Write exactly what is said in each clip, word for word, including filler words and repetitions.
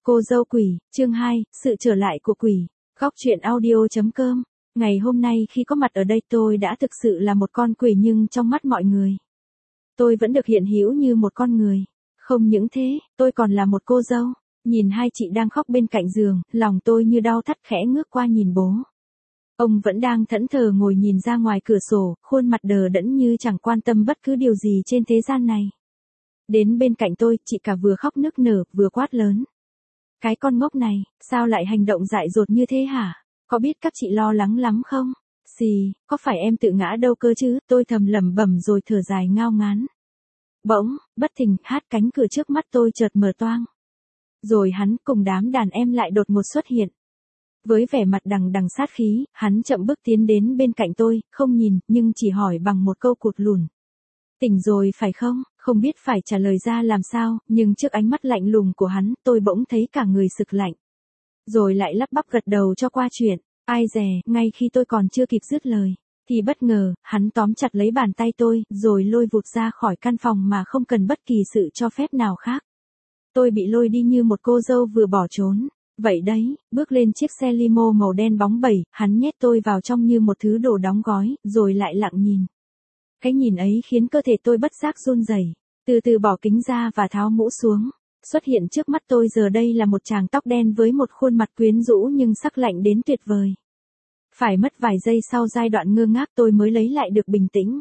Cô dâu quỷ, chương hai, sự trở lại của quỷ. Góc truyện audio.com. Ngày hôm nay khi có mặt ở đây tôi đã thực sự là một con quỷ, nhưng trong mắt mọi người, tôi vẫn được hiện hữu như một con người. Không những thế, tôi còn là một cô dâu. Nhìn hai chị đang khóc bên cạnh giường, lòng tôi như đau thắt, khẽ ngước qua nhìn bố. Ông vẫn đang thẫn thờ ngồi nhìn ra ngoài cửa sổ, khuôn mặt đờ đẫn như chẳng quan tâm bất cứ điều gì trên thế gian này. Đến bên cạnh tôi, chị cả vừa khóc nức nở, vừa quát lớn. Cái con ngốc này, sao lại hành động dại dột như thế hả? Có biết các chị lo lắng lắm không? Xì, có phải em tự ngã đâu cơ chứ? Tôi thầm lẩm bẩm rồi thở dài ngao ngán. Bỗng, bất thình, hát cánh cửa trước mắt tôi chợt mở toang. Rồi hắn cùng đám đàn em lại đột ngột xuất hiện. Với vẻ mặt đằng đằng sát khí, hắn chậm bước tiến đến bên cạnh tôi, không nhìn, nhưng chỉ hỏi bằng một câu cụt lùn. Tỉnh rồi phải không? Không biết phải trả lời ra làm sao, nhưng trước ánh mắt lạnh lùng của hắn, tôi bỗng thấy cả người sực lạnh. Rồi lại lắp bắp gật đầu cho qua chuyện. Ai dè, ngay khi tôi còn chưa kịp dứt lời, thì bất ngờ, hắn tóm chặt lấy bàn tay tôi, rồi lôi vụt ra khỏi căn phòng mà không cần bất kỳ sự cho phép nào khác. Tôi bị lôi đi như một cô dâu vừa bỏ trốn. Vậy đấy, bước lên chiếc xe limo màu đen bóng bẩy, hắn nhét tôi vào trong như một thứ đồ đóng gói, rồi lại lặng nhìn. Cái nhìn ấy khiến cơ thể tôi bất giác run rẩy, từ từ bỏ kính ra và tháo mũ xuống. Xuất hiện trước mắt tôi giờ đây là một chàng tóc đen với một khuôn mặt quyến rũ nhưng sắc lạnh đến tuyệt vời. Phải mất vài giây sau giai đoạn ngơ ngác tôi mới lấy lại được bình tĩnh.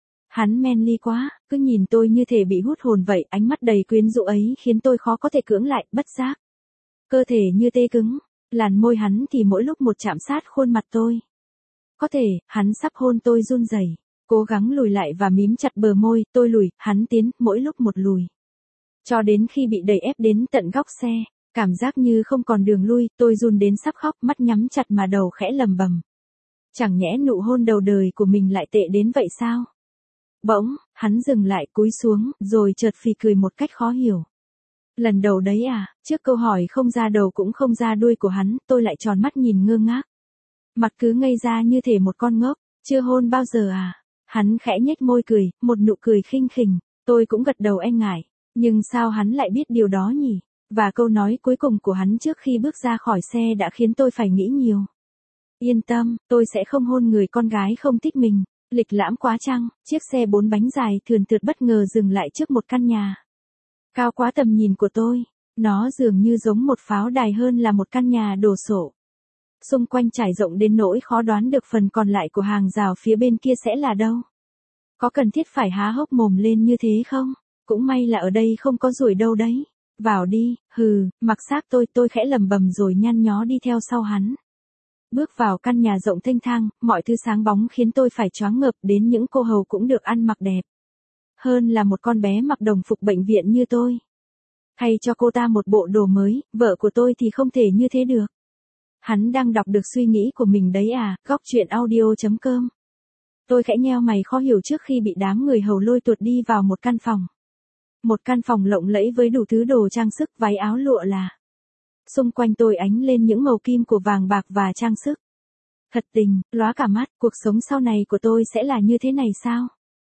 Hắn manly quá, cứ nhìn tôi như thể bị hút hồn vậy, ánh mắt đầy quyến rũ ấy khiến tôi khó có thể cưỡng lại, bất giác. Cơ thể như tê cứng, làn môi hắn thì mỗi lúc một chạm sát khuôn mặt tôi. Có thể, hắn sắp hôn tôi run rẩy. Cố gắng lùi lại và mím chặt bờ môi, tôi lùi, hắn tiến, mỗi lúc một lùi. Cho đến khi bị đẩy ép đến tận góc xe, cảm giác như không còn đường lui, tôi run đến sắp khóc, mắt nhắm chặt mà đầu khẽ lầm bầm. Chẳng nhẽ nụ hôn đầu đời của mình lại tệ đến vậy sao? Bỗng, hắn dừng lại, cúi xuống, rồi chợt phì cười một cách khó hiểu. Lần đầu đấy à? Trước câu hỏi không ra đầu cũng không ra đuôi của hắn, tôi lại tròn mắt nhìn ngơ ngác. Mặt cứ ngây ra như thể một con ngốc, chưa hôn bao giờ à? Hắn khẽ nhếch môi cười, một nụ cười khinh khỉnh, tôi cũng gật đầu e ngại. Nhưng sao hắn lại biết điều đó nhỉ? Và câu nói cuối cùng của hắn trước khi bước ra khỏi xe đã khiến tôi phải nghĩ nhiều. Yên tâm, tôi sẽ không hôn người con gái không thích mình. Lịch lãm quá chăng? Chiếc xe bốn bánh dài thườn thượt bất ngờ dừng lại trước một căn nhà. Cao quá tầm nhìn của tôi, nó dường như giống một pháo đài hơn là một căn nhà đồ sộ. Xung quanh trải rộng đến nỗi khó đoán được phần còn lại của hàng rào phía bên kia sẽ là đâu. Có cần thiết phải há hốc mồm lên như thế không? Cũng may là ở đây không có ruồi đâu đấy. Vào đi, hừ, mặc xác tôi, tôi khẽ lầm bầm rồi nhăn nhó đi theo sau hắn. Bước vào căn nhà rộng thênh thang, mọi thứ sáng bóng khiến tôi phải choáng ngợp, đến những cô hầu cũng được ăn mặc đẹp. Hơn là một con bé mặc đồng phục bệnh viện như tôi. Thay cho cô ta một bộ đồ mới, vợ của tôi thì không thể như thế được. Hắn đang đọc được suy nghĩ của mình đấy à? Góc truyện audio.com. Tôi khẽ nheo mày khó hiểu trước khi bị đám người hầu lôi tuột đi vào một căn phòng. Một căn phòng lộng lẫy với đủ thứ đồ trang sức, váy áo lụa là. Xung quanh tôi ánh lên những màu kim của vàng bạc và trang sức. Thật tình, lóa cả mắt, cuộc sống sau này của tôi sẽ là như thế này sao?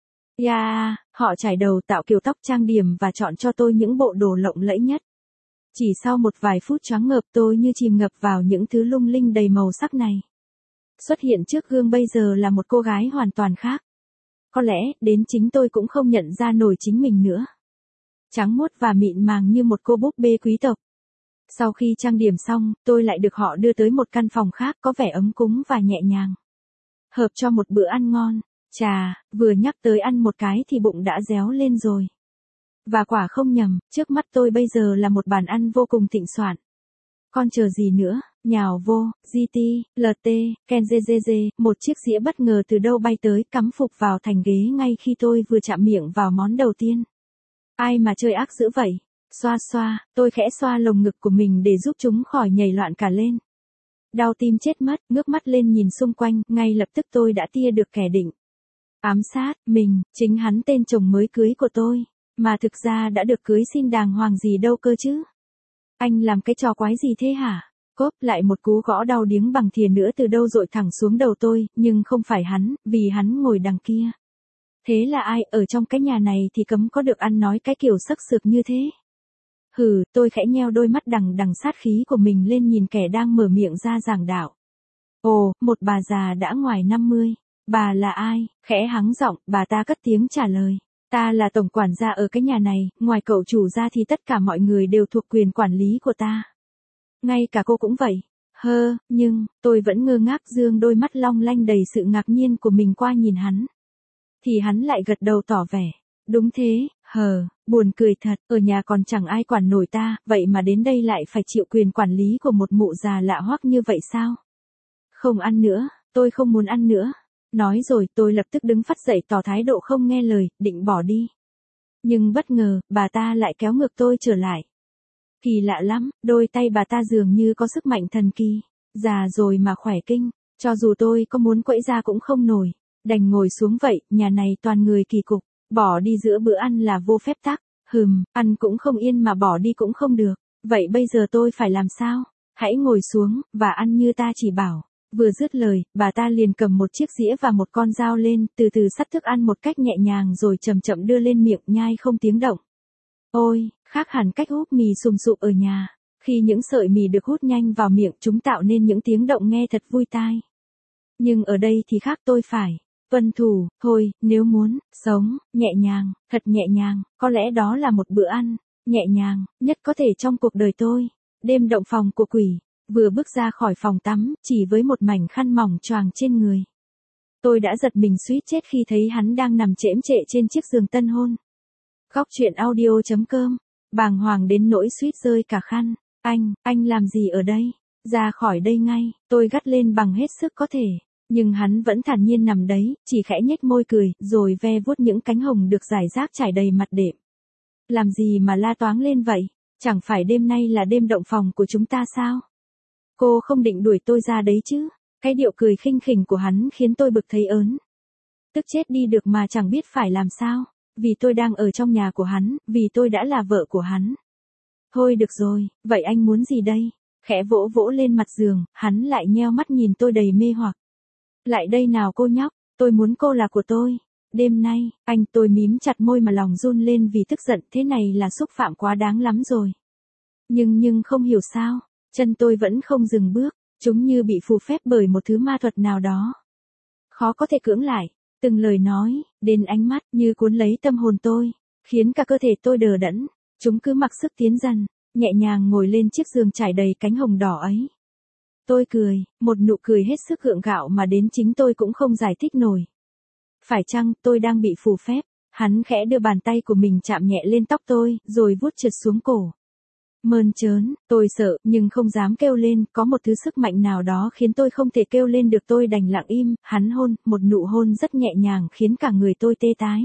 Yeah, họ trải đầu, tạo kiểu tóc, trang điểm và chọn cho tôi những bộ đồ lộng lẫy nhất. Chỉ sau một vài phút choáng ngợp, tôi như chìm ngập vào những thứ lung linh đầy màu sắc này. Xuất hiện trước gương bây giờ là một cô gái hoàn toàn khác. Có lẽ, đến chính tôi cũng không nhận ra nổi chính mình nữa. Trắng muốt và mịn màng như một cô búp bê quý tộc. Sau khi trang điểm xong, tôi lại được họ đưa tới một căn phòng khác có vẻ ấm cúng và nhẹ nhàng. Hợp cho một bữa ăn ngon. Chà, vừa nhắc tới ăn một cái thì bụng đã réo lên rồi. Và quả không nhầm, trước mắt tôi bây giờ là một bàn ăn vô cùng thịnh soạn. Còn chờ gì nữa, nhào vô, giê tê, lờ tê, Kenzezeze, một chiếc dĩa bất ngờ từ đâu bay tới, cắm phục vào thành ghế ngay khi tôi vừa chạm miệng vào món đầu tiên. Ai mà chơi ác dữ vậy? Xoa xoa, tôi khẽ xoa lồng ngực của mình để giúp chúng khỏi nhảy loạn cả lên. Đau tim chết mất, ngước mắt lên nhìn xung quanh, ngay lập tức tôi đã tia được kẻ định ám sát mình, chính hắn tên chồng mới cưới của tôi, mà thực ra đã được cưới xin đàng hoàng gì đâu cơ chứ. Anh làm cái trò quái gì thế hả? Cốp, lại một cú gõ đau điếng bằng thìa nữa từ đâu dội thẳng xuống đầu tôi, nhưng không phải hắn, vì hắn ngồi đằng kia. Thế là ai, ở trong cái nhà này thì cấm có được ăn nói cái kiểu sắc sược như thế. Hừ, tôi khẽ nheo đôi mắt đằng đằng sát khí của mình lên nhìn kẻ đang mở miệng ra giảng đạo. Ồ, một bà già đã ngoài năm mươi. Bà là ai? Khẽ hắng giọng, bà ta cất tiếng trả lời. Ta là tổng quản gia ở cái nhà này, ngoài cậu chủ ra thì tất cả mọi người đều thuộc quyền quản lý của ta. Ngay cả cô cũng vậy. Hơ, nhưng, tôi vẫn ngơ ngác dương đôi mắt long lanh đầy sự ngạc nhiên của mình qua nhìn hắn. Thì hắn lại gật đầu tỏ vẻ. Đúng thế, hờ, buồn cười thật, ở nhà còn chẳng ai quản nổi ta, vậy mà đến đây lại phải chịu quyền quản lý của một mụ già lạ hoắc như vậy sao? Không ăn nữa, tôi không muốn ăn nữa. Nói rồi tôi lập tức đứng phắt dậy tỏ thái độ không nghe lời, định bỏ đi. Nhưng bất ngờ, bà ta lại kéo ngược tôi trở lại. Kỳ lạ lắm, đôi tay bà ta dường như có sức mạnh thần kỳ. Già rồi mà khỏe kinh, cho dù tôi có muốn quẫy ra cũng không nổi. Đành ngồi xuống vậy, nhà này toàn người kỳ cục. Bỏ đi giữa bữa ăn là vô phép tắc. Hừm, ăn cũng không yên mà bỏ đi cũng không được. Vậy bây giờ tôi phải làm sao? Hãy ngồi xuống, và ăn như ta chỉ bảo. Vừa dứt lời, bà ta liền cầm một chiếc dĩa và một con dao lên, từ từ xắt thức ăn một cách nhẹ nhàng rồi chậm chậm đưa lên miệng nhai không tiếng động. Ôi, khác hẳn cách hút mì sùm sụp ở nhà. Khi những sợi mì được hút nhanh vào miệng chúng tạo nên những tiếng động nghe thật vui tai. Nhưng ở đây thì khác, tôi phải tuân thủ, thôi, nếu muốn sống nhẹ nhàng, thật nhẹ nhàng, có lẽ đó là một bữa ăn nhẹ nhàng nhất có thể trong cuộc đời tôi. Đêm động phòng của quỷ. Vừa bước ra khỏi phòng tắm, chỉ với một mảnh khăn mỏng choàng trên người. Tôi đã giật mình suýt chết khi thấy hắn đang nằm chễm chệ trên chiếc giường tân hôn. Góc truyện audio chấm com, bàng hoàng đến nỗi suýt rơi cả khăn. Anh, anh làm gì ở đây? Ra khỏi đây ngay, tôi gắt lên bằng hết sức có thể. Nhưng hắn vẫn thản nhiên nằm đấy, chỉ khẽ nhếch môi cười, rồi ve vuốt những cánh hồng được rải rác trải đầy mặt đệm. Làm gì mà la toáng lên vậy? Chẳng phải đêm nay là đêm động phòng của chúng ta sao? Cô không định đuổi tôi ra đấy chứ? Cái điệu cười khinh khỉnh của hắn khiến tôi bực thấy ớn. Tức chết đi được mà chẳng biết phải làm sao. Vì tôi đang ở trong nhà của hắn, vì tôi đã là vợ của hắn. Thôi được rồi, vậy anh muốn gì đây? Khẽ vỗ vỗ lên mặt giường, hắn lại nheo mắt nhìn tôi đầy mê hoặc. Lại đây nào cô nhóc, tôi muốn cô là của tôi. Đêm nay, anh tôi mím chặt môi mà lòng run lên vì tức giận, thế này là xúc phạm quá đáng lắm rồi. Nhưng nhưng không hiểu sao, chân tôi vẫn không dừng bước, chúng như bị phù phép bởi một thứ ma thuật nào đó. Khó có thể cưỡng lại, từng lời nói, đến ánh mắt như cuốn lấy tâm hồn tôi, khiến cả cơ thể tôi đờ đẫn, chúng cứ mặc sức tiến dần, nhẹ nhàng ngồi lên chiếc giường trải đầy cánh hồng đỏ ấy. Tôi cười, một nụ cười hết sức gượng gạo mà đến chính tôi cũng không giải thích nổi. Phải chăng tôi đang bị phù phép? Hắn khẽ đưa bàn tay của mình chạm nhẹ lên tóc tôi, rồi vuốt trượt xuống cổ. Mơn trớn, tôi sợ, nhưng không dám kêu lên, có một thứ sức mạnh nào đó khiến tôi không thể kêu lên được, tôi đành lặng im, hắn hôn, một nụ hôn rất nhẹ nhàng khiến cả người tôi tê tái.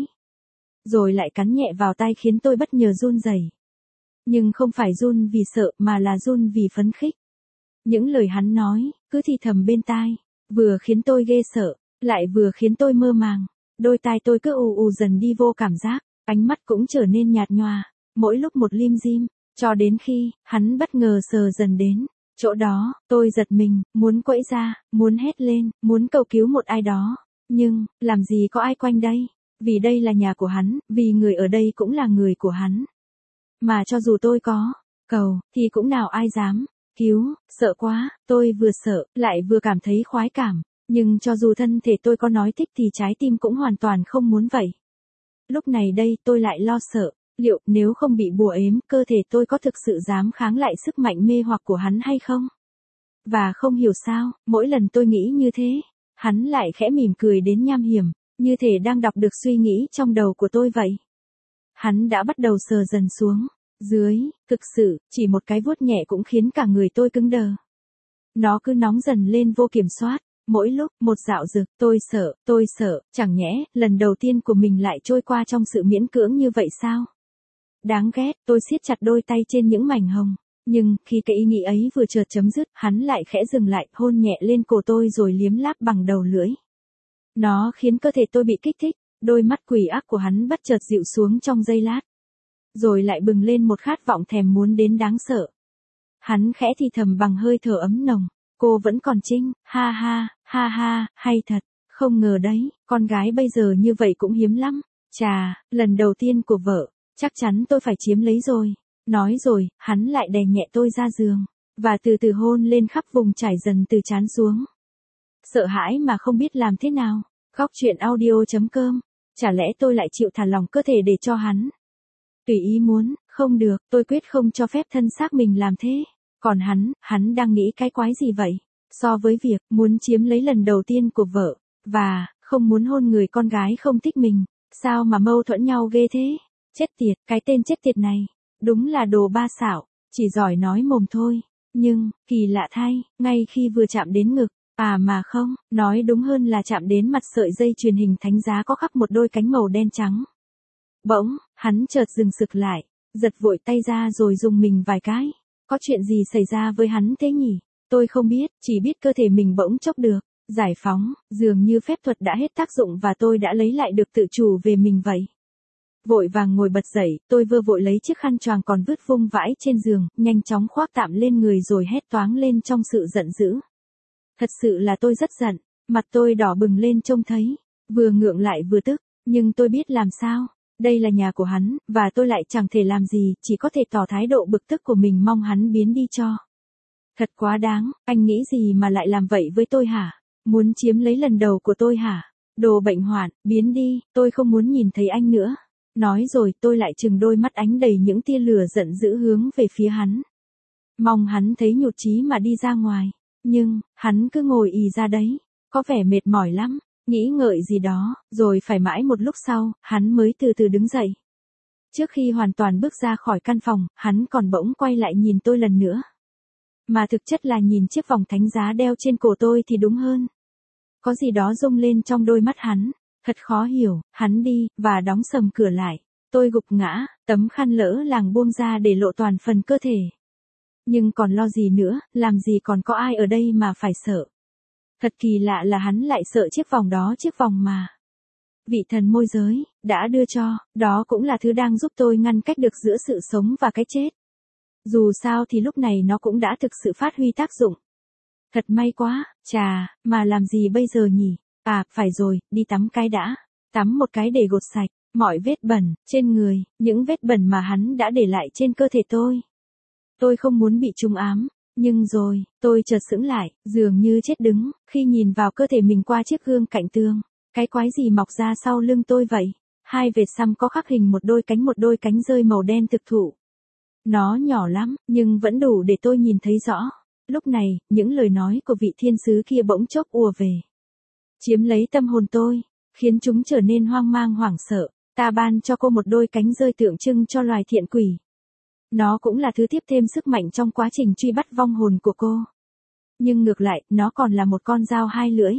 Rồi lại cắn nhẹ vào tay khiến tôi bất ngờ run rẩy. Nhưng không phải run vì sợ mà là run vì phấn khích. Những lời hắn nói, cứ thì thầm bên tai, vừa khiến tôi ghê sợ, lại vừa khiến tôi mơ màng. Đôi tai tôi cứ ù ù dần đi vô cảm giác, ánh mắt cũng trở nên nhạt nhòa, mỗi lúc một lim dim. Cho đến khi, hắn bất ngờ sờ dần đến. Chỗ đó, tôi giật mình, muốn quẫy ra, muốn hét lên, muốn cầu cứu một ai đó. Nhưng, làm gì có ai quanh đây? Vì đây là nhà của hắn, vì người ở đây cũng là người của hắn. Mà cho dù tôi có cầu, thì cũng nào ai dám cứu, sợ quá, tôi vừa sợ, lại vừa cảm thấy khoái cảm. Nhưng cho dù thân thể tôi có nói thích thì trái tim cũng hoàn toàn không muốn vậy. Lúc này đây tôi lại lo sợ. Liệu, nếu không bị bùa ếm, cơ thể tôi có thực sự dám kháng lại sức mạnh mê hoặc của hắn hay không? Và không hiểu sao, mỗi lần tôi nghĩ như thế, hắn lại khẽ mỉm cười đến nham hiểm, như thể đang đọc được suy nghĩ trong đầu của tôi vậy. Hắn đã bắt đầu sờ dần xuống dưới, thực sự, chỉ một cái vuốt nhẹ cũng khiến cả người tôi cứng đờ. Nó cứ nóng dần lên vô kiểm soát, mỗi lúc, một dạo dực, tôi sợ, tôi sợ, chẳng nhẽ, lần đầu tiên của mình lại trôi qua trong sự miễn cưỡng như vậy sao? Đáng ghét, tôi siết chặt đôi tay trên những mảnh hồng. Nhưng, khi cái ý nghĩ ấy vừa chợt chấm dứt, hắn lại khẽ dừng lại, hôn nhẹ lên cổ tôi rồi liếm láp bằng đầu lưỡi. Nó khiến cơ thể tôi bị kích thích, đôi mắt quỷ ác của hắn bất chợt dịu xuống trong giây lát. Rồi lại bừng lên một khát vọng thèm muốn đến đáng sợ. Hắn khẽ thì thầm bằng hơi thở ấm nồng. Cô vẫn còn trinh, ha ha, ha ha, hay thật, không ngờ đấy, con gái bây giờ như vậy cũng hiếm lắm. Chà, lần đầu tiên của vợ. Chắc chắn tôi phải chiếm lấy rồi. Nói rồi, hắn lại đè nhẹ tôi ra giường, và từ từ hôn lên khắp vùng trải dần từ trán xuống. Sợ hãi mà không biết làm thế nào. Góc truyện audio.com. Chả lẽ tôi lại chịu thả lỏng cơ thể để cho hắn? Tùy ý muốn, không được, tôi quyết không cho phép thân xác mình làm thế. Còn hắn, hắn đang nghĩ cái quái gì vậy? So với việc muốn chiếm lấy lần đầu tiên của vợ, và không muốn hôn người con gái không thích mình, sao mà mâu thuẫn nhau ghê thế? Chết tiệt, cái tên chết tiệt này, đúng là đồ ba xạo, chỉ giỏi nói mồm thôi. Nhưng, kỳ lạ thay, ngay khi vừa chạm đến ngực, à mà không, nói đúng hơn là chạm đến mặt sợi dây truyền hình thánh giá có khắp một đôi cánh màu đen trắng. Bỗng, hắn chợt dừng sực lại, giật vội tay ra rồi dùng mình vài cái. Có chuyện gì xảy ra với hắn thế nhỉ? Tôi không biết, chỉ biết cơ thể mình bỗng chốc được giải phóng, dường như phép thuật đã hết tác dụng và tôi đã lấy lại được tự chủ về mình vậy. Vội vàng ngồi bật dậy, tôi vừa vội lấy chiếc khăn choàng còn vứt vung vãi trên giường, nhanh chóng khoác tạm lên người rồi hét toáng lên trong sự giận dữ. Thật sự là tôi rất giận, mặt tôi đỏ bừng lên trông thấy, vừa ngượng lại vừa tức, nhưng tôi biết làm sao. Đây là nhà của hắn, và tôi lại chẳng thể làm gì, chỉ có thể tỏ thái độ bực tức của mình mong hắn biến đi cho. Thật quá đáng, anh nghĩ gì mà lại làm vậy với tôi hả? Muốn chiếm lấy lần đầu của tôi hả? Đồ bệnh hoạn, biến đi, tôi không muốn nhìn thấy anh nữa. Nói rồi tôi lại trừng đôi mắt ánh đầy những tia lửa giận dữ hướng về phía hắn. Mong hắn thấy nhụt chí mà đi ra ngoài. Nhưng, hắn cứ ngồi ì ra đấy, có vẻ mệt mỏi lắm, nghĩ ngợi gì đó, rồi phải mãi một lúc sau, hắn mới từ từ đứng dậy. Trước khi hoàn toàn bước ra khỏi căn phòng, hắn còn bỗng quay lại nhìn tôi lần nữa. Mà thực chất là nhìn chiếc vòng thánh giá đeo trên cổ tôi thì đúng hơn. Có gì đó rung lên trong đôi mắt hắn, thật khó hiểu, hắn đi, và đóng sầm cửa lại. Tôi gục ngã, tấm khăn lỡ làng buông ra để lộ toàn phần cơ thể. Nhưng còn lo gì nữa, làm gì còn có ai ở đây mà phải sợ. Thật kỳ lạ là hắn lại sợ chiếc vòng đó, chiếc vòng mà vị thần môi giới đã đưa cho, đó cũng là thứ đang giúp tôi ngăn cách được giữa sự sống và cái chết. Dù sao thì lúc này nó cũng đã thực sự phát huy tác dụng. Thật may quá, chà, mà làm gì bây giờ nhỉ? À, phải rồi, đi tắm cái đã. Tắm một cái để gột sạch mọi vết bẩn trên người, những vết bẩn mà hắn đã để lại trên cơ thể tôi. Tôi không muốn bị trúng ám, nhưng rồi, tôi chợt sững lại, dường như chết đứng, khi nhìn vào cơ thể mình qua chiếc gương cạnh tường. Cái quái gì mọc ra sau lưng tôi vậy? Hai vệt xăm có khắc hình một đôi cánh một đôi cánh rơi màu đen thực thụ. Nó nhỏ lắm, nhưng vẫn đủ để tôi nhìn thấy rõ. Lúc này, những lời nói của vị thiên sứ kia bỗng chốc ùa về. Chiếm lấy tâm hồn tôi, khiến chúng trở nên hoang mang hoảng sợ. Ta ban cho cô một đôi cánh rơi tượng trưng cho loài thiện quỷ. Nó cũng là thứ tiếp thêm sức mạnh trong quá trình truy bắt vong hồn của cô. Nhưng ngược lại, nó còn là một con dao hai lưỡi.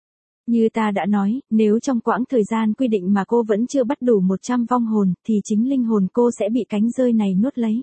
Như ta đã nói, nếu trong quãng thời gian quy định mà cô vẫn chưa bắt đủ một trăm vong hồn, thì chính linh hồn cô sẽ bị cánh rơi này nuốt lấy.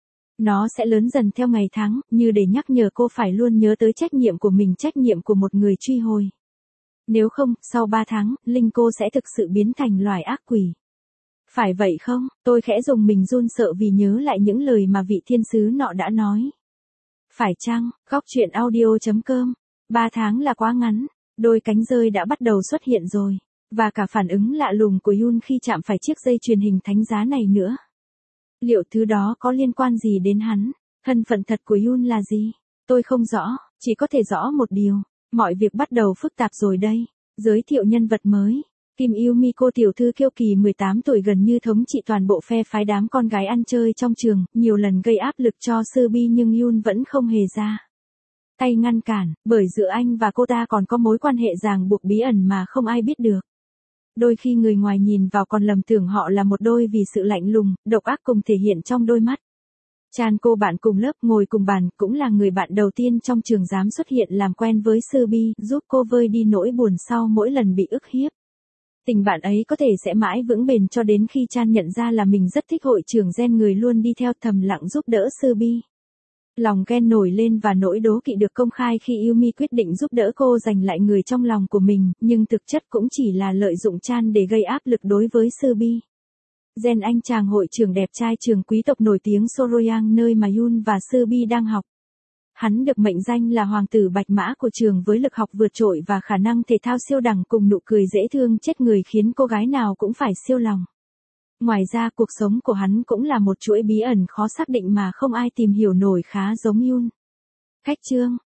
Nó sẽ lớn dần theo ngày tháng, như để nhắc nhở cô phải luôn nhớ tới trách nhiệm của mình, trách nhiệm của một người truy hồi. Nếu không, sau ba tháng, linh cô sẽ thực sự biến thành loài ác quỷ. Phải vậy không? Tôi khẽ dùng mình run sợ vì nhớ lại những lời mà vị thiên sứ nọ đã nói. Phải chăng? Góc truyện audio.com. Ba tháng là quá ngắn. Đôi cánh rơi đã bắt đầu xuất hiện rồi. Và cả phản ứng lạ lùng của Yun khi chạm phải chiếc dây truyền hình thánh giá này nữa. Liệu thứ đó có liên quan gì đến hắn? Thân phận thật của Yun là gì? Tôi không rõ, chỉ có thể rõ một điều. Mọi việc bắt đầu phức tạp rồi đây. Giới thiệu nhân vật mới. Kim Yumiko tiểu thư kiêu kỳ mười tám tuổi gần như thống trị toàn bộ phe phái đám con gái ăn chơi trong trường, nhiều lần gây áp lực cho Seobi nhưng Yun vẫn không hề ra tay ngăn cản, bởi giữa anh và cô ta còn có mối quan hệ ràng buộc bí ẩn mà không ai biết được. Đôi khi người ngoài nhìn vào còn lầm tưởng họ là một đôi vì sự lạnh lùng, độc ác cùng thể hiện trong đôi mắt. Chan, cô bạn cùng lớp ngồi cùng bàn, cũng là người bạn đầu tiên trong trường dám xuất hiện làm quen với Seobi, giúp cô vơi đi nỗi buồn sau mỗi lần bị ức hiếp. Tình bạn ấy có thể sẽ mãi vững bền cho đến khi Chan nhận ra là mình rất thích hội trưởng gen, người luôn đi theo thầm lặng giúp đỡ Seobi. Lòng ghen nổi lên và nỗi đố kỵ được công khai khi Yumi quyết định giúp đỡ cô giành lại người trong lòng của mình, nhưng thực chất cũng chỉ là lợi dụng Chan để gây áp lực đối với Seobi. Gen, anh chàng hội trưởng đẹp trai trường quý tộc nổi tiếng Soroyang, nơi mà Yun và Seobi đang học. Hắn được mệnh danh là hoàng tử bạch mã của trường với lực học vượt trội và khả năng thể thao siêu đẳng cùng nụ cười dễ thương chết người khiến cô gái nào cũng phải siêu lòng. Ngoài ra cuộc sống của hắn cũng là một chuỗi bí ẩn khó xác định mà không ai tìm hiểu nổi, khá giống Yoon Khách Trương.